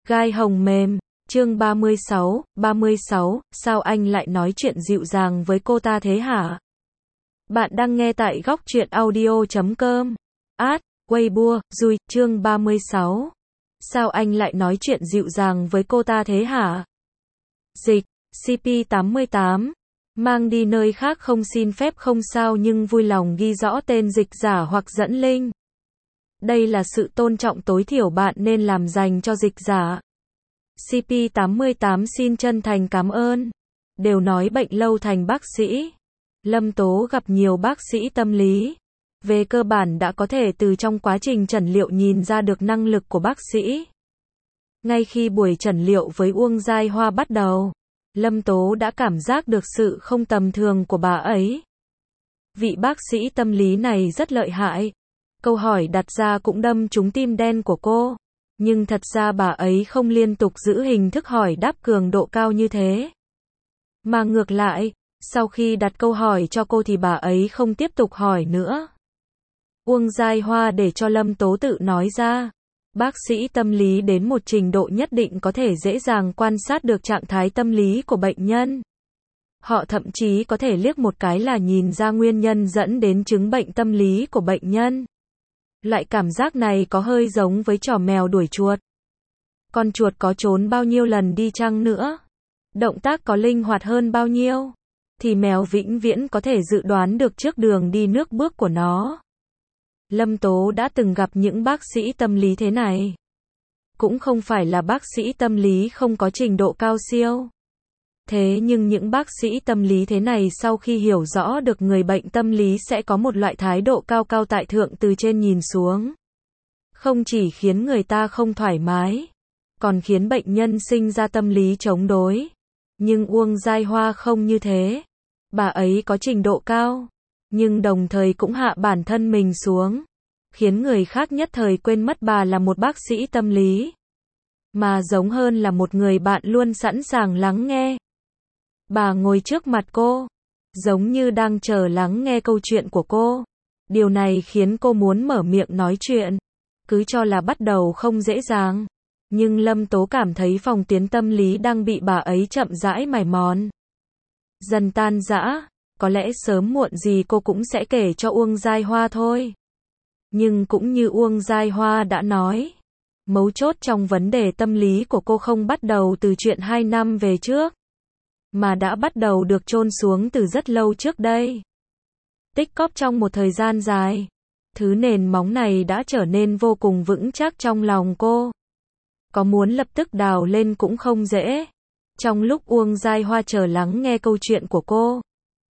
Gai hồng mềm, chương 36, sao anh lại nói chuyện dịu dàng với cô ta thế hả? Bạn đang nghe tại góc truyện audio.com. Weibo, Dùi, chương 36. Sao anh lại nói chuyện dịu dàng với cô ta thế hả? Dịch, CP88. Mang đi nơi khác không xin phép không sao nhưng vui lòng ghi rõ tên dịch giả hoặc dẫn link. Đây là sự tôn trọng tối thiểu bạn nên làm dành cho dịch giả. CP88 xin chân thành cảm ơn. Đều nói bệnh lâu thành bác sĩ. Lâm Tố gặp nhiều bác sĩ tâm lý. Về cơ bản đã có thể từ trong quá trình chẩn liệu nhìn ra được năng lực của bác sĩ. Ngay khi buổi chẩn liệu với Uông Giai Hoa bắt đầu, Lâm Tố đã cảm giác được sự không tầm thường của bà ấy. Vị bác sĩ tâm lý này rất lợi hại. Câu hỏi đặt ra cũng đâm trúng tim đen của cô. Nhưng thật ra bà ấy không liên tục giữ hình thức hỏi đáp cường độ cao như thế. Mà ngược lại, sau khi đặt câu hỏi cho cô thì bà ấy không tiếp tục hỏi nữa. Uông Giai Hoa để cho Lâm Tố tự nói ra. Bác sĩ tâm lý đến một trình độ nhất định có thể dễ dàng quan sát được trạng thái tâm lý của bệnh nhân. Họ thậm chí có thể liếc một cái là nhìn ra nguyên nhân dẫn đến chứng bệnh tâm lý của bệnh nhân. Loại cảm giác này có hơi giống với trò mèo đuổi chuột. Con chuột có trốn bao nhiêu lần đi chăng nữa, động tác có linh hoạt hơn bao nhiêu, thì mèo vĩnh viễn có thể dự đoán được trước đường đi nước bước của nó. Lâm Tố đã từng gặp những bác sĩ tâm lý thế này. Cũng không phải là bác sĩ tâm lý không có trình độ cao siêu. Thế nhưng những bác sĩ tâm lý thế này sau khi hiểu rõ được người bệnh tâm lý sẽ có một loại thái độ cao cao tại thượng từ trên nhìn xuống. Không chỉ khiến người ta không thoải mái, còn khiến bệnh nhân sinh ra tâm lý chống đối. Nhưng Uông Giai Hoa không như thế. Bà ấy có trình độ cao, nhưng đồng thời cũng hạ bản thân mình xuống, khiến người khác nhất thời quên mất bà là một bác sĩ tâm lý, mà giống hơn là một người bạn luôn sẵn sàng lắng nghe. Bà ngồi trước mặt cô, giống như đang chờ lắng nghe câu chuyện của cô. Điều này khiến cô muốn mở miệng nói chuyện, cứ cho là bắt đầu không dễ dàng. Nhưng Lâm Tố cảm thấy phòng tuyến tâm lý đang bị bà ấy chậm rãi mài mòn, dần tan rã. Có lẽ sớm muộn gì cô cũng sẽ kể cho Uông Giai Hoa thôi. Nhưng cũng như Uông Giai Hoa đã nói, mấu chốt trong vấn đề tâm lý của cô không bắt đầu từ chuyện 2 năm về trước, mà đã bắt đầu được chôn xuống từ rất lâu trước đây. Tích cóp trong một thời gian dài, thứ nền móng này đã trở nên vô cùng vững chắc trong lòng cô. Có muốn lập tức đào lên cũng không dễ. Trong lúc Uông Giai Hoa chờ lắng nghe câu chuyện của cô,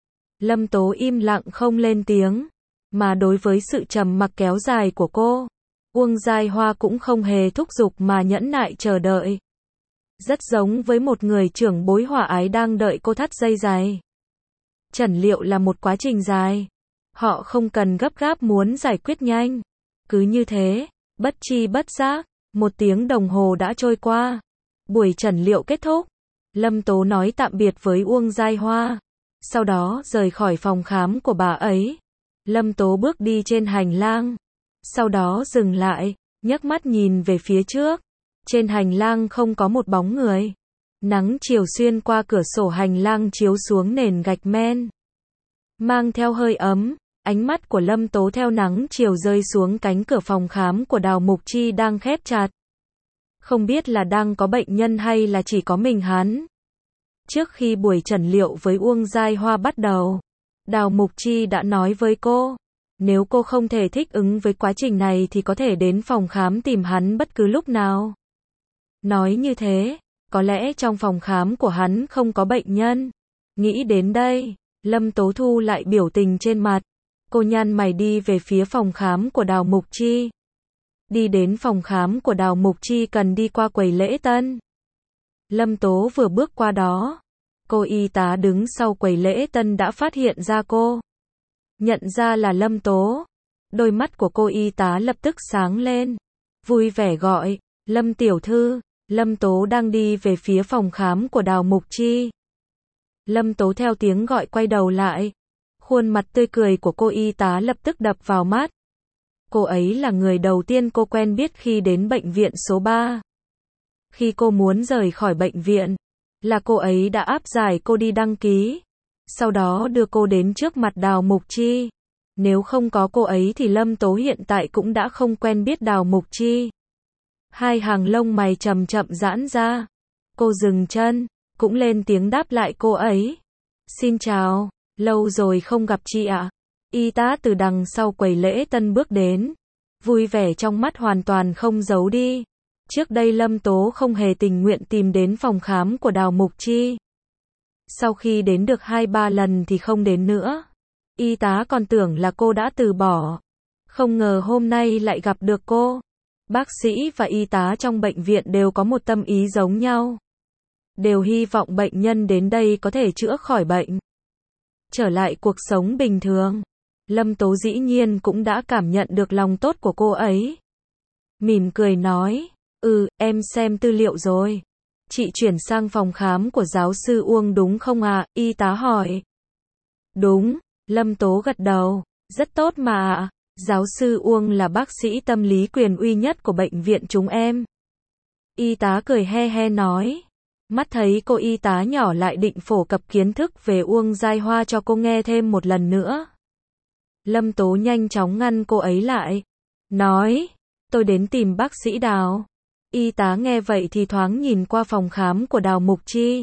Lâm Tố im lặng không lên tiếng. Mà đối với sự trầm mặc kéo dài của cô, Uông Giai Hoa cũng không hề thúc giục mà nhẫn nại chờ đợi. Rất giống với một người trưởng bối hòa ái đang đợi cô thắt dây dài. Chẩn liệu là một quá trình dài. Họ không cần gấp gáp muốn giải quyết nhanh. Cứ như thế, bất chi bất giác, 1 tiếng đồng hồ đã trôi qua. Buổi chẩn liệu kết thúc. Lâm Tố nói tạm biệt với Uông Giai Hoa. Sau đó rời khỏi phòng khám của bà ấy. Lâm Tố bước đi trên hành lang. Sau đó dừng lại, nhấc mắt nhìn về phía trước. Trên hành lang không có một bóng người. Nắng chiều xuyên qua cửa sổ hành lang chiếu xuống nền gạch men, mang theo hơi ấm. Ánh mắt của Lâm Tố theo nắng chiều rơi xuống cánh cửa phòng khám của Đào Mục Chi đang khép chặt. Không biết là đang có bệnh nhân hay là chỉ có mình hắn. Trước khi buổi chẩn liệu với Uông Giai Hoa bắt đầu, Đào Mục Chi đã nói với cô, nếu cô không thể thích ứng với quá trình này thì có thể đến phòng khám tìm hắn bất cứ lúc nào. Nói như thế, có lẽ trong phòng khám của hắn không có bệnh nhân. Nghĩ đến đây, Lâm Tố thu lại biểu tình trên mặt. Cô nhăn mày đi về phía phòng khám của Đào Mục Chi. Đi đến phòng khám của Đào Mục Chi cần đi qua quầy lễ tân. Lâm Tố vừa bước qua đó, cô y tá đứng sau quầy lễ tân đã phát hiện ra cô. Nhận ra là Lâm Tố, đôi mắt của cô y tá lập tức sáng lên, vui vẻ gọi, Lâm tiểu thư. Lâm Tố đang đi về phía phòng khám của Đào Mục Chi. Lâm Tố theo tiếng gọi quay đầu lại. Khuôn mặt tươi cười của cô y tá lập tức đập vào mắt. Cô ấy là người đầu tiên cô quen biết khi đến bệnh viện số 3. Khi cô muốn rời khỏi bệnh viện, là cô ấy đã áp giải cô đi đăng ký, sau đó đưa cô đến trước mặt Đào Mục Chi. Nếu không có cô ấy thì Lâm Tố hiện tại cũng đã không quen biết Đào Mục Chi. Hai hàng lông mày chậm chậm giãn ra. Cô dừng chân, cũng lên tiếng đáp lại cô ấy. Xin chào, lâu rồi không gặp chị ạ. Y tá từ đằng sau quầy lễ tân bước đến. Vui vẻ trong mắt hoàn toàn không giấu đi. Trước đây Lâm Tố không hề tình nguyện tìm đến phòng khám của Đào Mục Chi. Sau khi đến được 2-3 lần thì không đến nữa. Y tá còn tưởng là cô đã từ bỏ. Không ngờ hôm nay lại gặp được cô. Bác sĩ và y tá trong bệnh viện đều có một tâm ý giống nhau. Đều hy vọng bệnh nhân đến đây có thể chữa khỏi bệnh, trở lại cuộc sống bình thường. Lâm Tố dĩ nhiên cũng đã cảm nhận được lòng tốt của cô ấy. Mỉm cười nói, em xem tư liệu rồi. Chị chuyển sang phòng khám của giáo sư Uông đúng không ạ? Y tá hỏi. Đúng, Lâm Tố gật đầu, rất tốt mà ạ. Giáo sư Uông là bác sĩ tâm lý quyền uy nhất của bệnh viện chúng em. Y tá cười he he nói. Mắt thấy cô y tá nhỏ lại định phổ cập kiến thức về Uông Giai Hoa cho cô nghe thêm một lần nữa. Lâm Tố nhanh chóng ngăn cô ấy lại. Nói, tôi đến tìm bác sĩ Đào. Y tá nghe vậy thì thoáng nhìn qua phòng khám của Đào Mục Chi.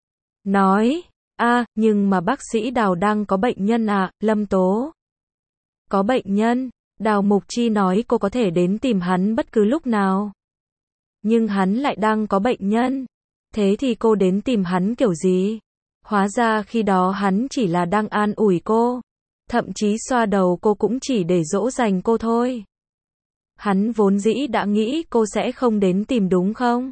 Nói, nhưng mà bác sĩ Đào đang có bệnh nhân ạ, Lâm Tố. Có bệnh nhân? Đào Mục Chi nói cô có thể đến tìm hắn bất cứ lúc nào. Nhưng hắn lại đang có bệnh nhân. Thế thì cô đến tìm hắn kiểu gì? Hóa ra khi đó hắn chỉ là đang an ủi cô. Thậm chí xoa đầu cô cũng chỉ để dỗ dành cô thôi. Hắn vốn dĩ đã nghĩ cô sẽ không đến tìm đúng không?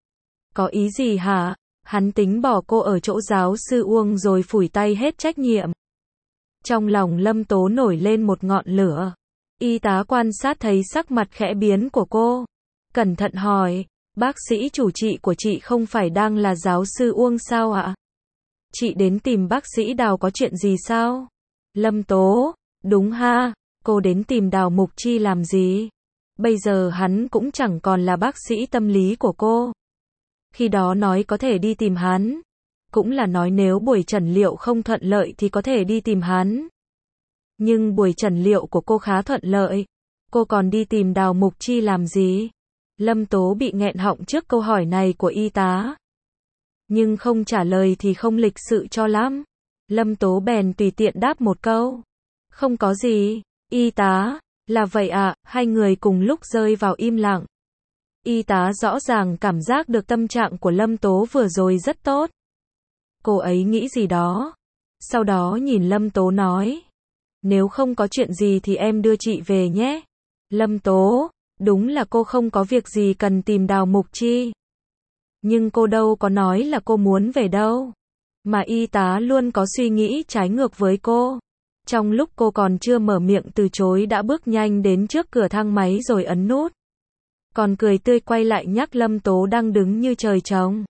Có ý gì hả? Hắn tính bỏ cô ở chỗ giáo sư Uông rồi phủi tay hết trách nhiệm. Trong lòng Lâm Tố nổi lên một ngọn lửa. Y tá quan sát thấy sắc mặt khẽ biến của cô. Cẩn thận hỏi, bác sĩ chủ trị của chị không phải đang là giáo sư Uông sao ạ? Chị đến tìm bác sĩ Đào có chuyện gì sao? Lâm Tố, đúng ha, cô đến tìm Đào Mục Chi làm gì? Bây giờ hắn cũng chẳng còn là bác sĩ tâm lý của cô. Khi đó nói có thể đi tìm hắn. Cũng là nói nếu buổi trần liệu không thuận lợi thì có thể đi tìm hắn. Nhưng buổi trần liệu của cô khá thuận lợi. Cô còn đi tìm Đào Mục Chi làm gì? Lâm Tố bị nghẹn họng trước câu hỏi này của y tá. Nhưng không trả lời thì không lịch sự cho lắm. Lâm Tố bèn tùy tiện đáp một câu. Không có gì. Y tá, là vậy ạ, hai người cùng lúc rơi vào im lặng. Y tá rõ ràng cảm giác được tâm trạng của Lâm Tố vừa rồi rất tốt. Cô ấy nghĩ gì đó. Sau đó nhìn Lâm Tố nói. Nếu không có chuyện gì thì em đưa chị về nhé. Lâm Tố, đúng là cô không có việc gì cần tìm Đào Mục Chi. Nhưng cô đâu có nói là cô muốn về đâu. Mà y tá luôn có suy nghĩ trái ngược với cô. Trong lúc cô còn chưa mở miệng từ chối đã bước nhanh đến trước cửa thang máy rồi ấn nút. Còn cười tươi quay lại nhắc Lâm Tố đang đứng như trời trồng.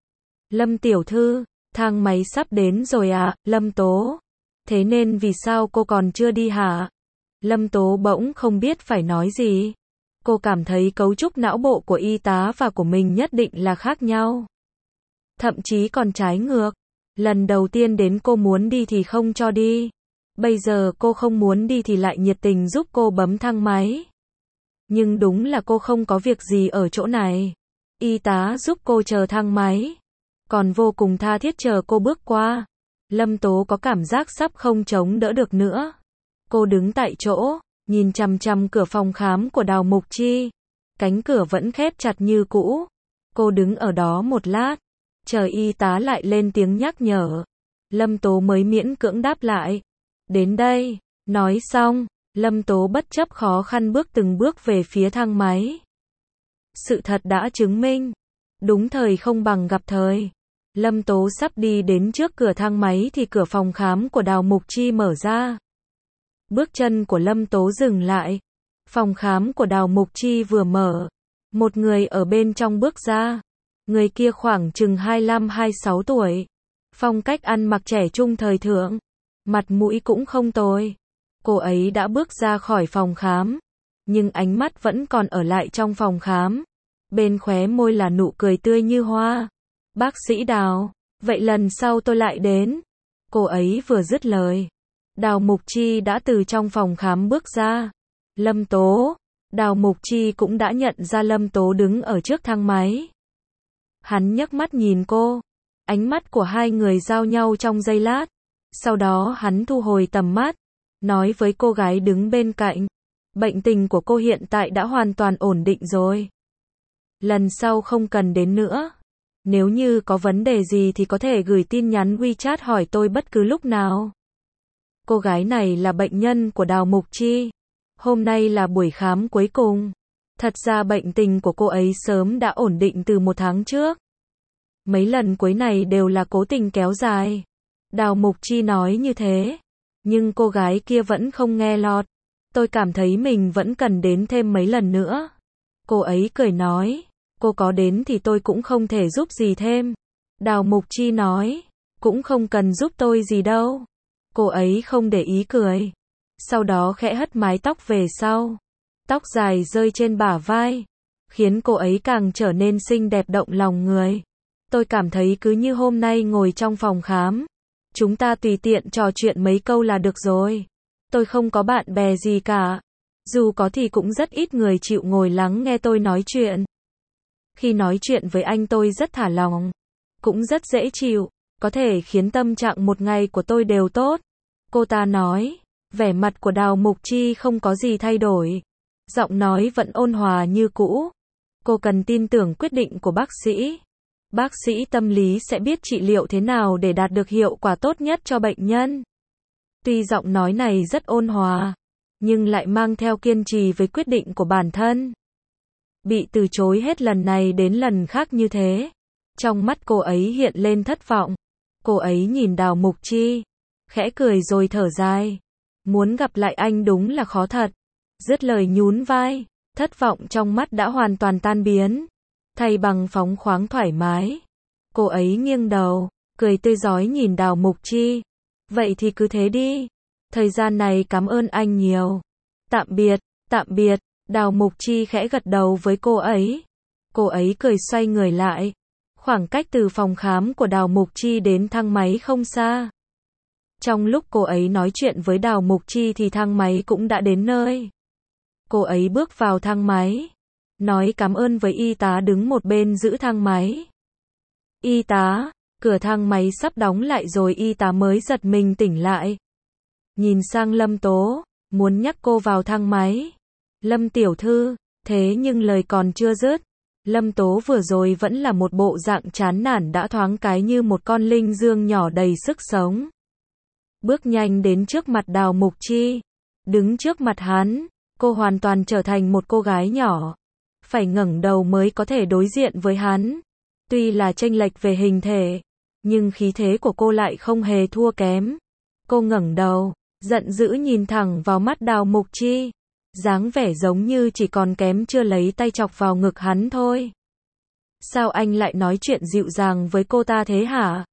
Lâm tiểu thư, thang máy sắp đến rồi ạ, Lâm Tố. Thế nên vì sao cô còn chưa đi hả? Lâm Tố bỗng không biết phải nói gì. Cô cảm thấy cấu trúc não bộ của y tá và của mình nhất định là khác nhau. Thậm chí còn trái ngược. Lần đầu tiên đến cô muốn đi thì không cho đi. Bây giờ cô không muốn đi thì lại nhiệt tình giúp cô bấm thang máy. Nhưng đúng là cô không có việc gì ở chỗ này. Y tá giúp cô chờ thang máy. Còn vô cùng tha thiết chờ cô bước qua. Lâm Tố có cảm giác sắp không chống đỡ được nữa. Cô đứng tại chỗ, nhìn chằm chằm cửa phòng khám của Đào Mục Chi. Cánh cửa vẫn khép chặt như cũ. Cô đứng ở đó một lát, chờ y tá lại lên tiếng nhắc nhở. Lâm Tố mới miễn cưỡng đáp lại. Đến đây. Nói xong, Lâm Tố bất chấp khó khăn bước từng bước về phía thang máy. Sự thật đã chứng minh. Đúng thời không bằng gặp thời. Lâm Tố sắp đi đến trước cửa thang máy thì cửa phòng khám của Đào Mục Chi mở ra. Bước chân của Lâm Tố dừng lại. Phòng khám của Đào Mục Chi vừa mở. Một người ở bên trong bước ra. Người kia khoảng chừng 25-26 tuổi. Phong cách ăn mặc trẻ trung thời thượng. Mặt mũi cũng không tồi. Cô ấy đã bước ra khỏi phòng khám. Nhưng ánh mắt vẫn còn ở lại trong phòng khám. bên khóe môi là nụ cười tươi như hoa. Bác sĩ Đào, vậy lần sau tôi lại đến. Cô ấy vừa dứt lời, Đào Mục Chi đã từ trong phòng khám bước ra. Lâm Tố, Đào Mục Chi cũng đã nhận ra Lâm Tố đứng ở trước thang máy. Hắn nhấc mắt nhìn cô, ánh mắt của hai người giao nhau trong giây lát. Sau đó hắn thu hồi tầm mắt, nói với cô gái đứng bên cạnh, bệnh tình của cô hiện tại đã hoàn toàn ổn định rồi. Lần sau không cần đến nữa. Nếu như có vấn đề gì thì có thể gửi tin nhắn WeChat hỏi tôi bất cứ lúc nào. Cô gái này là bệnh nhân của Đào Mục Chi. Hôm nay là buổi khám cuối cùng. Thật ra bệnh tình của cô ấy sớm đã ổn định từ 1 tháng trước. Mấy lần cuối này đều là cố tình kéo dài. Đào Mục Chi nói như thế. Nhưng cô gái kia vẫn không nghe lọt. Tôi cảm thấy mình vẫn cần đến thêm mấy lần nữa. Cô ấy cười nói. Cô có đến thì tôi cũng không thể giúp gì thêm. Đào Mục Chi nói. Cũng không cần giúp tôi gì đâu. Cô ấy không để ý cười. Sau đó khẽ hất mái tóc về sau. Tóc dài rơi trên bả vai. Khiến cô ấy càng trở nên xinh đẹp động lòng người. Tôi cảm thấy cứ như hôm nay ngồi trong phòng khám. Chúng ta tùy tiện trò chuyện mấy câu là được rồi. Tôi không có bạn bè gì cả. Dù có thì cũng rất ít người chịu ngồi lắng nghe tôi nói chuyện. Khi nói chuyện với anh tôi rất thả lòng. Cũng rất dễ chịu. Có thể khiến tâm trạng một ngày của tôi đều tốt. Cô ta nói. Vẻ mặt của Đào Mục Chi không có gì thay đổi. Giọng nói vẫn ôn hòa như cũ. Cô cần tin tưởng quyết định của bác sĩ. Bác sĩ tâm lý sẽ biết trị liệu thế nào để đạt được hiệu quả tốt nhất cho bệnh nhân. Tuy giọng nói này rất ôn hòa, nhưng lại mang theo kiên trì với quyết định của bản thân. Bị từ chối hết lần này đến lần khác như thế. Trong mắt cô ấy hiện lên thất vọng. Cô ấy nhìn Đào Mục Chi, khẽ cười rồi thở dài. Muốn gặp lại anh đúng là khó thật. Dứt lời nhún vai, thất vọng trong mắt đã hoàn toàn tan biến. Thay bằng phóng khoáng thoải mái. Cô ấy nghiêng đầu, cười tươi rói nhìn Đào Mục Chi. Vậy thì cứ thế đi. Thời gian này cảm ơn anh nhiều. Tạm biệt, tạm biệt. Đào Mục Chi khẽ gật đầu với cô ấy. Cô ấy cười xoay người lại. Khoảng cách từ phòng khám của Đào Mục Chi đến thang máy không xa. Trong lúc cô ấy nói chuyện với Đào Mục Chi thì thang máy cũng đã đến nơi. Cô ấy bước vào thang máy. Nói cảm ơn với y tá đứng một bên giữ thang máy. Y tá, cửa thang máy sắp đóng lại rồi y tá mới giật mình tỉnh lại. Nhìn sang Lâm Tố, muốn nhắc cô vào thang máy. Lâm tiểu thư, thế nhưng lời còn chưa dứt. Lâm Tố vừa rồi vẫn là một bộ dạng chán nản đã thoáng cái như một con linh dương nhỏ đầy sức sống. Bước nhanh đến trước mặt Đào Mục Chi. Đứng trước mặt hắn, cô hoàn toàn trở thành một cô gái nhỏ. Phải ngẩng đầu mới có thể đối diện với hắn. Tuy là chênh lệch về hình thể, nhưng khí thế của cô lại không hề thua kém. Cô ngẩng đầu, giận dữ nhìn thẳng vào mắt Đào Mục Chi. Dáng vẻ giống như chỉ còn kém chưa lấy tay chọc vào ngực hắn thôi. Sao anh lại nói chuyện dịu dàng với cô ta thế hả?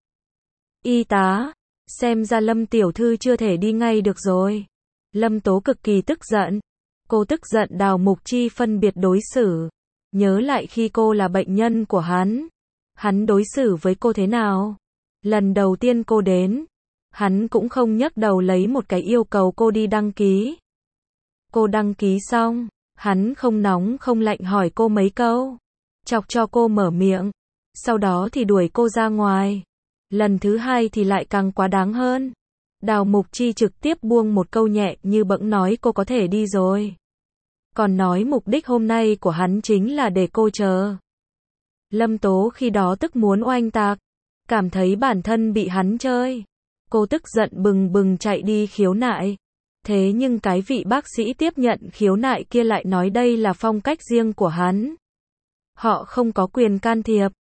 Y tá, xem ra Lâm tiểu thư chưa thể đi ngay được rồi. Lâm Tố cực kỳ tức giận. Cô tức giận Đào Mục Chi phân biệt đối xử. Nhớ lại khi cô là bệnh nhân của hắn. Hắn đối xử với cô thế nào? Lần đầu tiên cô đến, hắn cũng không nhấc đầu lấy một cái yêu cầu cô đi đăng ký. Cô đăng ký xong, hắn không nóng không lạnh hỏi cô mấy câu. Chọc cho cô mở miệng. Sau đó thì đuổi cô ra ngoài. Lần thứ hai thì lại càng quá đáng hơn. Đào Mục Chi trực tiếp buông một câu nhẹ như bẫng nói cô có thể đi rồi. Còn nói mục đích hôm nay của hắn chính là để cô chờ. Lâm Tố khi đó tức muốn oanh tạc. Cảm thấy bản thân bị hắn chơi. Cô tức giận bừng bừng chạy đi khiếu nại. Thế nhưng cái vị bác sĩ tiếp nhận khiếu nại kia lại nói đây là phong cách riêng của hắn. Họ không có quyền can thiệp.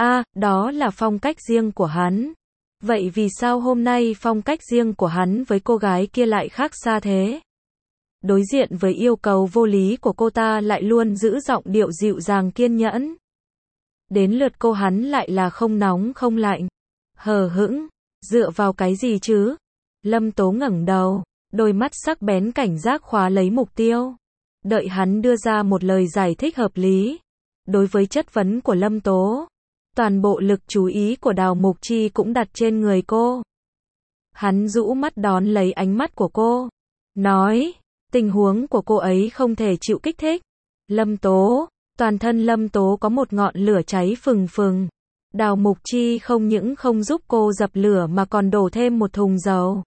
Đó là phong cách riêng của hắn. Vậy vì sao hôm nay phong cách riêng của hắn với cô gái kia lại khác xa thế? Đối diện với yêu cầu vô lý của cô ta lại luôn giữ giọng điệu dịu dàng kiên nhẫn. Đến lượt cô hắn lại là không nóng không lạnh. Hờ hững, dựa vào cái gì chứ? Lâm Tố ngẩng đầu, đôi mắt sắc bén cảnh giác khóa lấy mục tiêu. Đợi hắn đưa ra một lời giải thích hợp lý. Đối với chất vấn của Lâm Tố, toàn bộ lực chú ý của Đào Mục Chi cũng đặt trên người cô. Hắn rũ mắt đón lấy ánh mắt của cô, nói, tình huống của cô ấy không thể chịu kích thích. Lâm Tố, toàn thân Lâm Tố có một ngọn lửa cháy phừng phừng. Đào Mục Chi không những không giúp cô dập lửa mà còn đổ thêm một thùng dầu.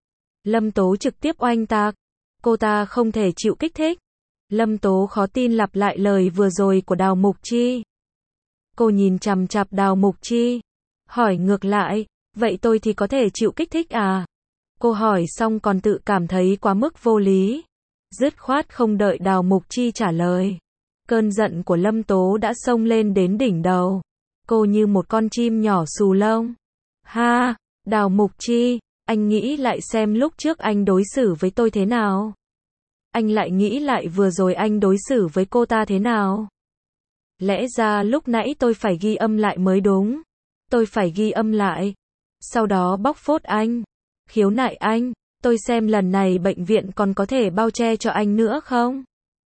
Lâm Tố trực tiếp oanh tạc. Cô ta không thể chịu kích thích. Lâm Tố khó tin lặp lại lời vừa rồi của Đào Mục Chi. Cô nhìn chằm chằm Đào Mục Chi, hỏi ngược lại, vậy tôi thì có thể chịu kích thích à? Cô hỏi xong còn tự cảm thấy quá mức vô lý. Dứt khoát không đợi Đào Mục Chi trả lời. Cơn giận của Lâm Tố đã xông lên đến đỉnh đầu. Cô như một con chim nhỏ xù lông. Ha, Đào Mục Chi, anh nghĩ lại xem lúc trước anh đối xử với tôi thế nào. Anh lại nghĩ lại vừa rồi anh đối xử với cô ta thế nào. Lẽ ra lúc nãy tôi phải ghi âm lại mới đúng. Tôi phải ghi âm lại. Sau đó bóc phốt anh. Khiếu nại anh. Tôi xem lần này bệnh viện còn có thể bao che cho anh nữa không?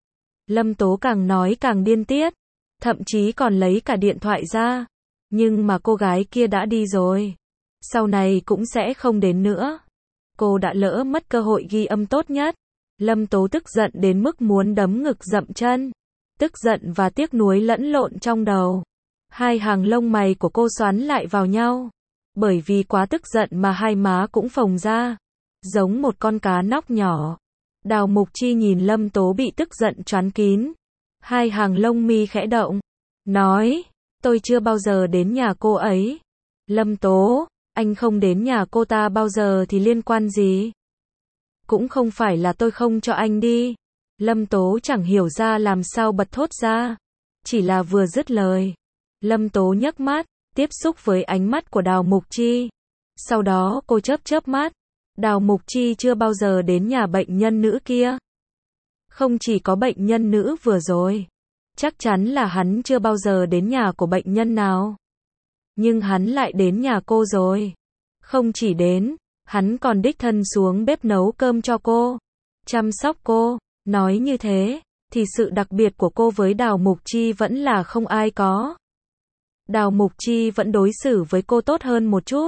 Lâm Tố càng nói càng điên tiết. Thậm chí còn lấy cả điện thoại ra. Nhưng mà cô gái kia đã đi rồi. Sau này cũng sẽ không đến nữa. Cô đã lỡ mất cơ hội ghi âm tốt nhất. Lâm Tố tức giận đến mức muốn đấm ngực dậm chân. Tức giận và tiếc nuối lẫn lộn trong đầu. Hai hàng lông mày của cô xoắn lại vào nhau. Bởi vì quá tức giận mà hai má cũng phồng ra. Giống một con cá nóc nhỏ. Đào Mục Chi nhìn Lâm Tố bị tức giận choán kín. Hai hàng lông mi khẽ động. Nói, tôi chưa bao giờ đến nhà cô ấy. Lâm Tố, anh không đến nhà cô ta bao giờ thì liên quan gì? Cũng không phải là tôi không cho anh đi. Lâm Tố chẳng hiểu ra làm sao bật thốt ra. Chỉ là vừa dứt lời. Lâm Tố nhấc mắt, tiếp xúc với ánh mắt của Đào Mục Chi. Sau đó cô chớp chớp mắt. Đào Mục Chi chưa bao giờ đến nhà bệnh nhân nữ kia. Không chỉ có bệnh nhân nữ vừa rồi. Chắc chắn là hắn chưa bao giờ đến nhà của bệnh nhân nào. Nhưng hắn lại đến nhà cô rồi. Không chỉ đến, hắn còn đích thân xuống bếp nấu cơm cho cô. Chăm sóc cô. Nói như thế, thì sự đặc biệt của cô với Đào Mục Chi vẫn là không ai có. Đào Mục Chi vẫn đối xử với cô tốt hơn một chút.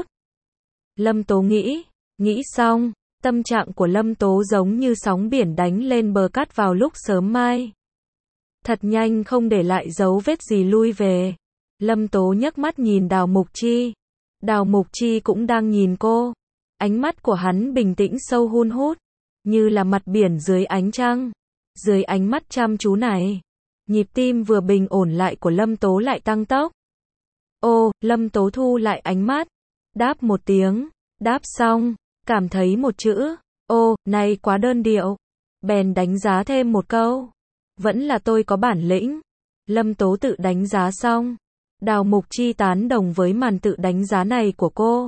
Lâm Tố nghĩ xong, tâm trạng của Lâm Tố giống như sóng biển đánh lên bờ cát vào lúc sớm mai. Thật nhanh không để lại dấu vết gì lui về. Lâm Tố nhấc mắt nhìn Đào Mục Chi. Đào Mục Chi cũng đang nhìn cô. Ánh mắt của hắn bình tĩnh sâu hun hút. Như là mặt biển dưới ánh trăng. Dưới ánh mắt chăm chú này, nhịp tim vừa bình ổn lại của Lâm Tố lại tăng tốc. Ô, Lâm Tố thu lại ánh mắt. Đáp một tiếng. Đáp xong, cảm thấy một chữ. Ô, này quá đơn điệu. Bèn đánh giá thêm một câu. Vẫn là tôi có bản lĩnh. Lâm Tố tự đánh giá xong. Đào Mục Chi tán đồng với màn tự đánh giá này của cô.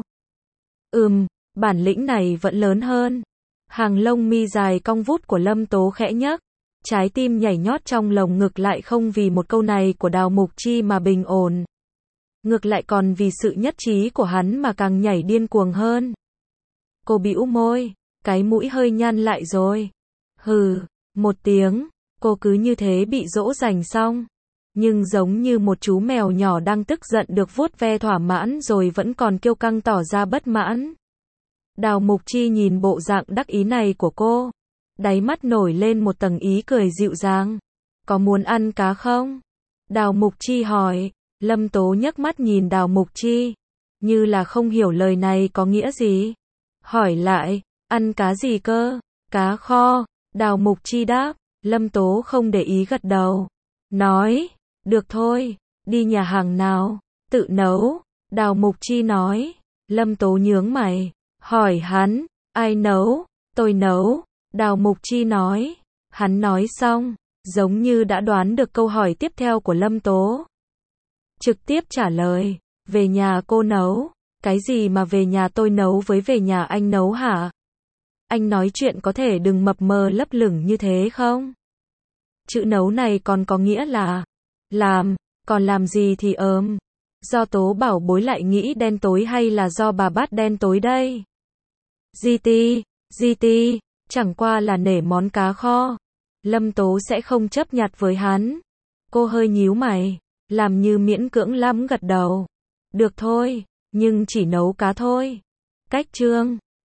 Bản lĩnh này vẫn lớn hơn. Hàng lông mi dài cong vút của Lâm Tố khẽ nhấc. Trái tim nhảy nhót trong lồng ngực lại không vì một câu này của Đào Mục Chi mà bình ổn. Ngược lại còn vì sự nhất trí của hắn mà càng nhảy điên cuồng hơn. Cô bĩu môi, cái mũi hơi nhăn lại rồi. Hừ, một tiếng, cô cứ như thế bị dỗ dành xong. Nhưng giống như một chú mèo nhỏ đang tức giận được vuốt ve thỏa mãn rồi vẫn còn kiêu căng tỏ ra bất mãn. Đào Mục Chi nhìn bộ dạng đắc ý này của cô. Đáy mắt nổi lên một tầng ý cười dịu dàng. Có muốn ăn cá không? Đào Mục Chi hỏi. Lâm Tố nhấc mắt nhìn Đào Mục Chi. Như là không hiểu lời này có nghĩa gì. Hỏi lại, ăn cá gì cơ? Cá kho. Đào Mục Chi đáp. Lâm Tố không để ý gật đầu. Nói, được thôi, đi nhà hàng nào? Tự nấu. Đào Mục Chi nói. Lâm Tố nhướng mày. Hỏi hắn, ai nấu? Tôi nấu. Đào Mục Chi nói. Hắn nói xong, giống như đã đoán được câu hỏi tiếp theo của Lâm Tố. Trực tiếp trả lời, về nhà cô nấu. Cái gì mà về nhà tôi nấu với về nhà anh nấu hả? Anh nói chuyện có thể đừng mập mờ lấp lửng như thế không? Chữ nấu này còn có nghĩa là làm, còn làm gì thì do Tố bảo bối lại nghĩ đen tối hay là do bà bắt đen tối đây? GT, chẳng qua là nể món cá kho. Lâm Tố sẽ không chấp nhặt với hắn. Cô hơi nhíu mày. Làm như miễn cưỡng lắm gật đầu. Được thôi, nhưng chỉ nấu cá thôi. Cách chương